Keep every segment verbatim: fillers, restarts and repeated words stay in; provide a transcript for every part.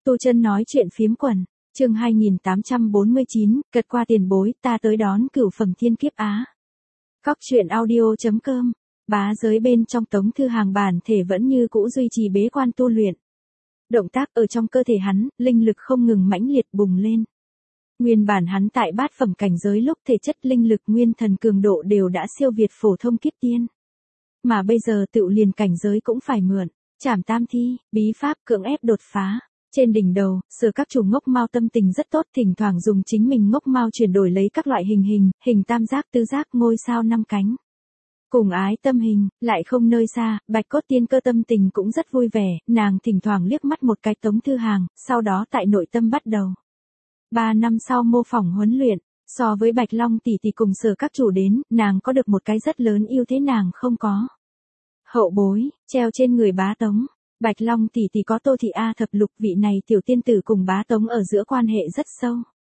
Tu Chân nói chuyện phiếm quần, chương hai nghìn tám trăm bốn mươi chín, cật qua tiền bối, ta tới đón cửu phẩm thiên kiếp Á. Cóc truyện audio.com, bá giới bên trong Tống Thư Hàng bản thể vẫn như cũ duy trì bế quan tu luyện. Động tác ở trong cơ thể hắn, linh lực không ngừng mãnh liệt bùng lên. Nguyên bản hắn tại bát phẩm cảnh giới lúc thể chất linh lực nguyên thần cường độ đều đã siêu việt phổ thông kiếp tiên. Mà bây giờ tự liền cảnh giới cũng phải mượn, trảm tam thi, bí pháp cưỡng ép đột phá. Trên đỉnh đầu, Sở các chủ ngốc mao tâm tình rất tốt, thỉnh thoảng dùng chính mình ngốc mao chuyển đổi lấy các loại hình hình, hình tam giác, tứ giác, ngôi sao năm cánh. Cùng ái tâm hình, lại không nơi xa, Bạch Cốt Tiên Cơ tâm tình cũng rất vui vẻ, nàng thỉnh thoảng liếc mắt một cái Tống Thư Hàng, sau đó tại nội tâm bắt đầu. Ba năm sau mô phỏng huấn luyện, so với Bạch Long tỷ tỷ cùng Sở các chủ đến, nàng có được một cái rất lớn ưu thế nàng không có. Hậu bối, treo trên người Bá Tống. Bạch Long tỷ tỷ có Tô Thị A thập lục, vị này tiểu tiên tử cùng Bá Tống ở giữa quan hệ rất sâu.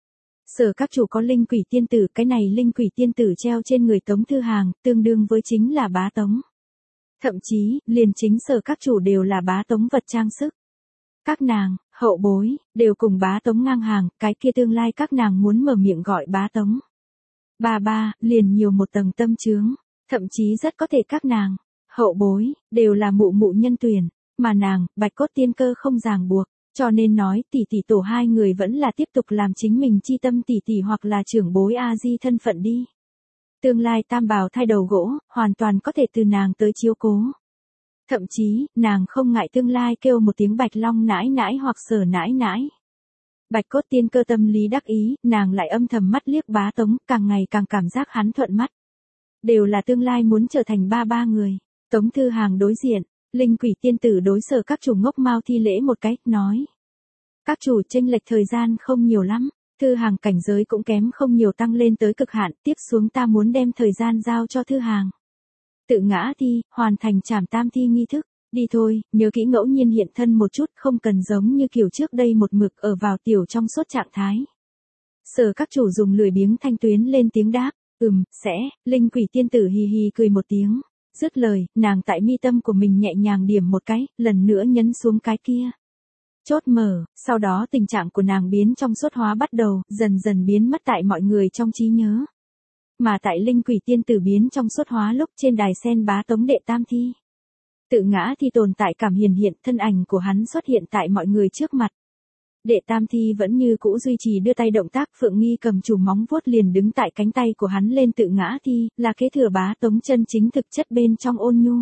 Sở các chủ có linh quỷ tiên tử, cái này linh quỷ tiên tử treo trên người Tống Thư Hàng, tương đương với chính là Bá Tống. Thậm chí, liền chính Sở các chủ đều là Bá Tống vật trang sức. Các nàng, hậu bối, đều cùng Bá Tống ngang hàng, cái kia tương lai các nàng muốn mở miệng gọi Bá Tống. Ba ba, liền nhiều một tầng tâm chướng, thậm chí rất có thể các nàng, hậu bối, đều là mụ mụ nhân tuyển. Mà nàng, Bạch Cốt Tiên Cơ không ràng buộc, cho nên nói tỷ tỷ tổ hai người vẫn là tiếp tục làm chính mình chi tâm tỷ tỷ hoặc là trưởng bối A Di thân phận đi. Tương lai tam bào thai đầu gỗ, hoàn toàn có thể từ nàng tới chiếu cố. Thậm chí, nàng không ngại tương lai kêu một tiếng Bạch Long nãi nãi hoặc Sở nãi nãi. Bạch Cốt Tiên Cơ tâm lý đắc ý, nàng lại âm thầm mắt liếc Bá Tống, càng ngày càng cảm giác hắn thuận mắt. Đều là tương lai muốn trở thành ba ba người. Tống Thư Hàng đối diện. Linh quỷ tiên tử đối Sở các chủ ngốc mao thi lễ một cách, nói. Các chủ chênh lệch thời gian không nhiều lắm, Thư Hàng cảnh giới cũng kém không nhiều, tăng lên tới cực hạn, tiếp xuống ta muốn đem thời gian giao cho Thư Hàng. Tự ngã thi, hoàn thành trảm tam thi nghi thức, đi thôi, nhớ kỹ ngẫu nhiên hiện thân một chút, không cần giống như kiểu trước đây một mực ở vào tiểu trong suốt trạng thái. Sở các chủ dùng lười biếng thanh tuyến lên tiếng đáp, ừm, sẽ, linh quỷ tiên tử hì hì cười một tiếng. Dứt lời, nàng tại mi tâm của mình nhẹ nhàng điểm một cái, lần nữa nhấn xuống cái kia. Chốt mở, sau đó tình trạng của nàng biến trong suốt hóa bắt đầu, dần dần biến mất tại mọi người trong trí nhớ. Mà tại linh quỷ tiên tử biến trong suốt hóa lúc trên đài sen Bá Tống đệ tam thi. Tự ngã thì tồn tại cảm hiển hiện, thân ảnh của hắn xuất hiện tại mọi người trước mặt. Đệ tam thi vẫn như cũ duy trì đưa tay động tác, Phượng Nghi cầm chủ móng vuốt liền đứng tại cánh tay của hắn lên. Tự ngã thi, là kế thừa Bá Tống chân chính thực chất bên trong ôn nhu.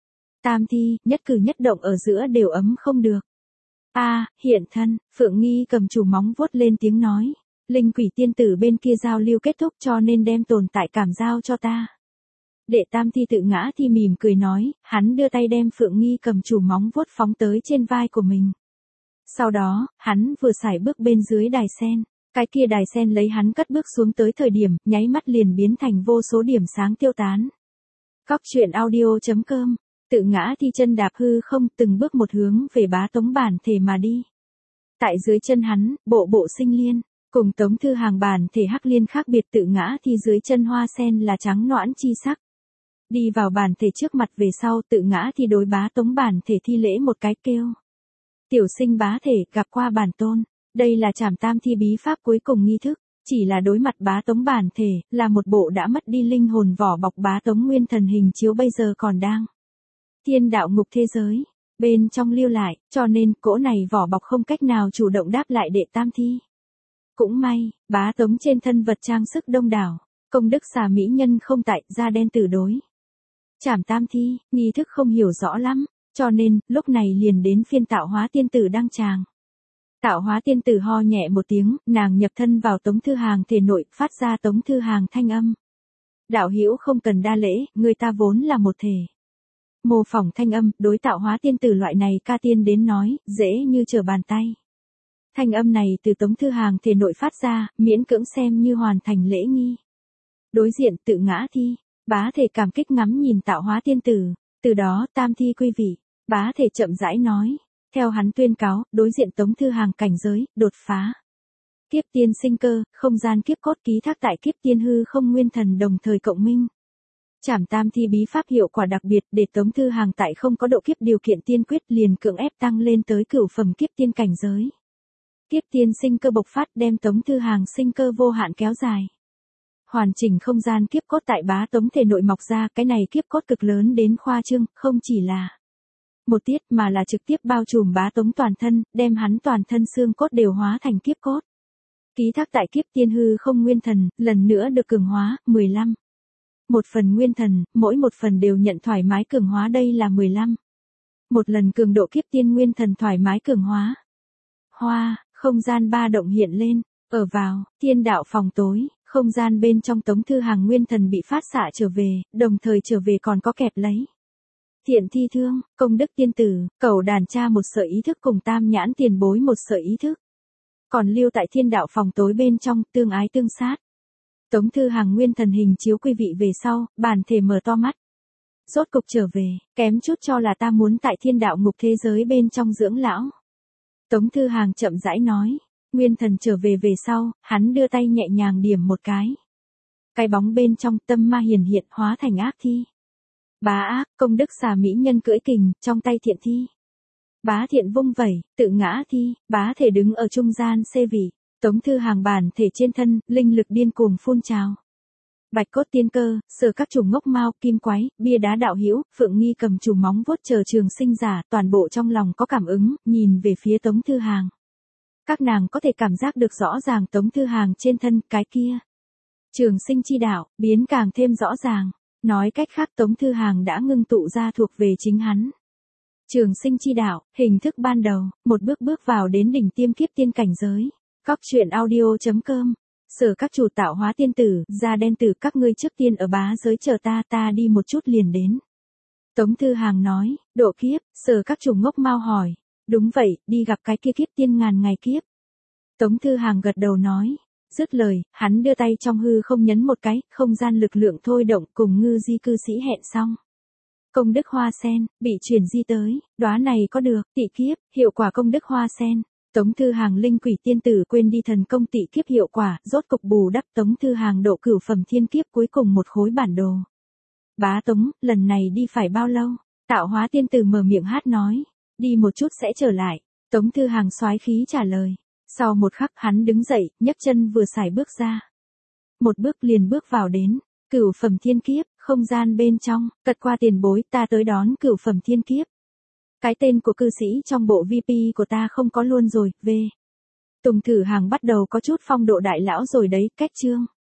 Tam thi, nhất cử nhất động ở giữa đều ấm không được. A, à, hiện thân, Phượng Nghi cầm chủ móng vuốt lên tiếng nói. Linh quỷ tiên tử bên kia giao lưu kết thúc, cho nên đem tồn tại cảm giao cho ta. Đệ tam thi tự ngã thi mỉm cười nói, hắn đưa tay đem Phượng Nghi cầm chủ móng vuốt phóng tới trên vai của mình. Sau đó, hắn vừa sải bước bên dưới đài sen, cái kia đài sen lấy hắn cất bước xuống tới thời điểm, nháy mắt liền biến thành vô số điểm sáng tiêu tán. Cóc truyện audio.com, tự ngã thi chân đạp hư không, từng bước một hướng về Bá Tống bản thể mà đi. Tại dưới chân hắn, bộ bộ sinh liên, cùng Tống Thư Hàng bản thể hắc liên khác biệt, tự ngã thi dưới chân hoa sen là trắng noãn chi sắc. Đi vào bản thể trước mặt về sau, tự ngã thi đối Bá Tống bản thể thi lễ một cái, kêu. Tiểu sinh bá thể, gặp qua bản tôn, đây là trảm tam thi bí pháp cuối cùng nghi thức, chỉ là đối mặt Bá Tống bản thể, là một bộ đã mất đi linh hồn vỏ bọc Bá Tống nguyên thần hình chiếu bây giờ còn đang. Thiên đạo ngục thế giới, bên trong lưu lại, cho nên cỗ này vỏ bọc không cách nào chủ động đáp lại đệ tam thi. Cũng may, Bá Tống trên thân vật trang sức đông đảo, công đức xà mỹ nhân không tại, da đen tử đối. Trảm tam thi, nghi thức không hiểu rõ lắm. Cho nên, lúc này liền đến phiên tạo hóa tiên tử đăng tràng. Tạo hóa tiên tử ho nhẹ một tiếng, nàng nhập thân vào Tống Thư Hàng thể nội, phát ra Tống Thư Hàng thanh âm. Đạo hữu không cần đa lễ, người ta vốn là một thể. Mô phỏng thanh âm, đối tạo hóa tiên tử loại này ca tiên đến nói, dễ như trở bàn tay. Thanh âm này từ Tống Thư Hàng thể nội phát ra, miễn cưỡng xem như hoàn thành lễ nghi. Đối diện tự ngã thi, bá thể cảm kích ngắm nhìn tạo hóa tiên tử, từ đó tam thi quy vị. Bá thể chậm rãi nói, theo hắn tuyên cáo, đối diện Tống Thư Hàng cảnh giới, đột phá. Kiếp tiên sinh cơ, không gian kiếp cốt ký thác tại kiếp tiên hư không nguyên thần đồng thời cộng minh. Trảm tam thi bí pháp hiệu quả đặc biệt để Tống Thư Hàng tại không có độ kiếp điều kiện tiên quyết liền cưỡng ép tăng lên tới cửu phẩm kiếp tiên cảnh giới. Kiếp tiên sinh cơ bộc phát đem Tống Thư Hàng sinh cơ vô hạn kéo dài. Hoàn chỉnh không gian kiếp cốt tại Bá Tống thể nội mọc ra, cái này kiếp cốt cực lớn đến khoa trương, không chỉ là một tiết mà là trực tiếp bao trùm Bá Tống toàn thân, đem hắn toàn thân xương cốt đều hóa thành kiếp cốt. Ký thác tại kiếp tiên hư không nguyên thần, lần nữa được cường hóa, mười lăm. Một phần nguyên thần, mỗi một phần đều nhận thoải mái cường hóa, đây là mười lăm. Một lần cường độ kiếp tiên nguyên thần thoải mái cường hóa. Hoa, không gian ba động hiện lên, ở vào, thiên đạo phòng tối, không gian bên trong Tống Thư Hàng nguyên thần bị phát xạ trở về, đồng thời trở về còn có kẹp lấy. Thiện thi thương, công đức tiên tử, cầu đàn cha một sợi ý thức cùng tam nhãn tiền bối một sợi ý thức. Còn lưu tại thiên đạo phòng tối bên trong, tương ái tương sát. Tống Thư Hàng nguyên thần hình chiếu quý vị về sau, bản thể mở to mắt. Rốt cục trở về, kém chút cho là ta muốn tại thiên đạo ngục thế giới bên trong dưỡng lão. Tống Thư Hàng chậm rãi nói, nguyên thần trở về về sau, hắn đưa tay nhẹ nhàng điểm một cái. Cái bóng bên trong tâm ma hiển hiện hóa thành ác thi. Bá ác, công đức xà mỹ nhân cưỡi kình, trong tay thiện thi. Bá thiện vung vẩy, tự ngã thi, bá thể đứng ở trung gian xê vị. Tống Thư Hàng bản thể trên thân, linh lực điên cuồng phun trào. Bạch cốt tiên cơ, sở các chủ ngốc mao, kim quái, bia đá đạo hữu, phượng nghi cầm chủ móng vuốt chờ trường sinh giả, toàn bộ trong lòng có cảm ứng, nhìn về phía Tống Thư Hàng. Các nàng có thể cảm giác được rõ ràng Tống Thư Hàng trên thân, cái kia. Trường sinh chi đạo, biến càng thêm rõ ràng. Nói cách khác Tống Thư Hàng đã ngưng tụ ra thuộc về chính hắn. Trường sinh chi đạo, hình thức ban đầu, một bước bước vào đến đỉnh tiêm kiếp tiên cảnh giới. Cóc truyện audio chấm com. Sở các chủ tạo hóa tiên tử, da đen tử, các ngươi trước tiên ở bá giới chờ ta, ta đi một chút liền đến. Tống Thư Hàng nói, độ kiếp, sở các chủ ngốc mau hỏi. Đúng vậy, đi gặp cái kia kiếp tiên ngàn ngày kiếp. Tống Thư Hàng gật đầu nói. Dứt lời, hắn đưa tay trong hư không nhấn một cái, không gian lực lượng thôi động cùng ngư di cư sĩ hẹn xong. Công đức hoa sen, bị chuyển di tới, đóa này có được, tị kiếp, hiệu quả công đức hoa sen. Tống Thư Hàng linh quỷ tiên tử quên đi thần công tị kiếp hiệu quả, rốt cục bù đắp Tống Thư Hàng độ cửu phẩm thiên kiếp cuối cùng một khối bản đồ. Bá Tống, lần này đi phải bao lâu? Tạo hóa tiên tử mở miệng hát nói, đi một chút sẽ trở lại. Tống Thư Hàng soái khí trả lời. Sau một khắc hắn đứng dậy, nhấc chân vừa xài bước ra. Một bước liền bước vào đến, cửu phẩm thiên kiếp, không gian bên trong, cật qua tiền bối, ta tới đón cửu phẩm thiên kiếp. Cái tên của cư sĩ trong bộ vê pê của ta không có luôn rồi, V. Tùng Thử Hàng bắt đầu có chút phong độ đại lão rồi đấy, cách chương.